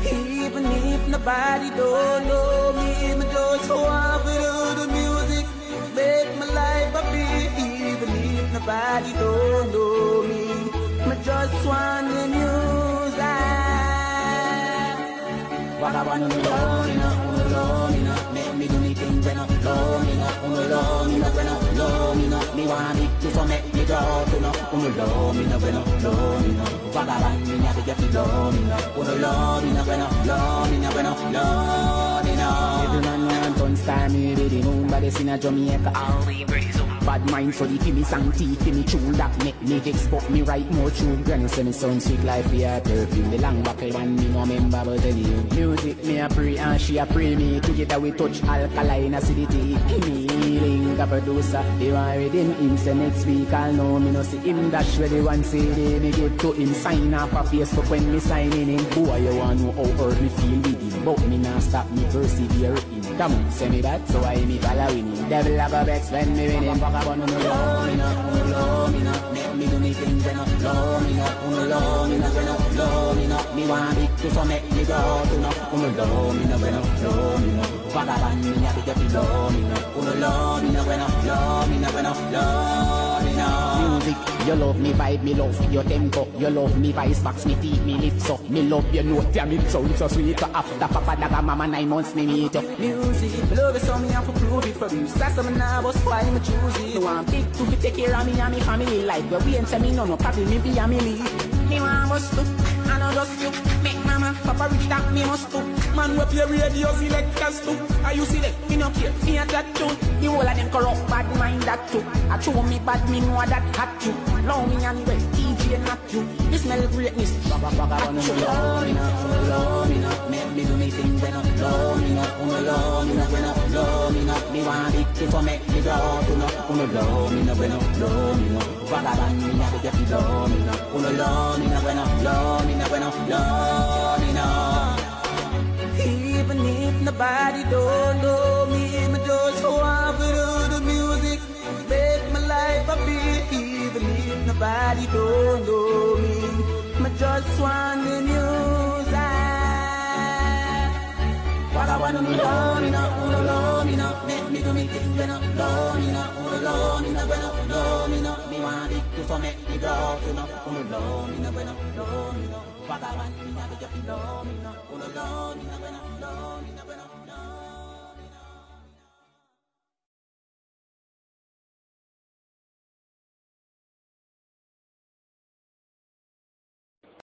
Even if nobody don't know me, me just want to do the music, make my life happy. Even if nobody don't know me, me just want the music. Vagabond on the road, make me do me thing when I'm low, me want it to so make me go to no, when I'm low, vagabond, me have to get low, every man want to style me with the moon, but it's in a Jamaica, only pretty soon. Bad mind so the me sang teeth me tune that make me export me write more tune. Granny say me sound sweet life yeah perfume. The long buckle one me no member but tell you. Music me a pray and she a pray me. Together we touch alkaline acidity. Me link a producer. They want reading him say next week I'll know me no see him dash where they want CD. Me give to him sign up a Facebook when me signing in. Boy you want know how hurt me feel with him. But me not stop me persevere him. Come on say me that so I me following him. Devil have a vex when me win him. Vagabond on the low, me no, make me do me things when I'm low, me no, when I'm low, me want it to so make me go to no, low, me no, when I'm low, me no, vagabond, me have to get low, me no, when I'm low, me no, when I'm low, me no. Music, you love me vibe, me love your tempo, you love me vice box, me feet, me lips up, me love your note, damn it sound so sweet, after Papa Daga Mama 9 months me meet up. Music, love is so me have to prove it for you, that's some nervous why me choose it. Me want big to be take care of me and me family like where we ain't say me no probably me be a me leave. Me want bust to, I know just you, make mama, papa rich that me must to. Man we play radio selectors too, I you select, me no care, me a that too. The whole of them corrupt bad mind that too. I show me bad me know that hot you. Love me anyway, DJ not you. This smell greatness, vagabond low, me no, make me do me thing when I'm low, me no, when I'm low, me no, me want it to make me go to no, low, me no, when I'm low, me no, vagabond me have to get low, me no, low, me no, when I'm low, me no, when I'm low, me no. Even if nobody don't know me, me just want to do the music, make my life happy. Even if nobody don't know me, me just want the music. Vagabond on the low, me no, make me do me thing when I'm low, me no, when I'm low, me no, me want it to so make me go to no, low, me no, when I'm low, me no, vagabond me have to get low, me no, when I'm low, me no, when I'm low.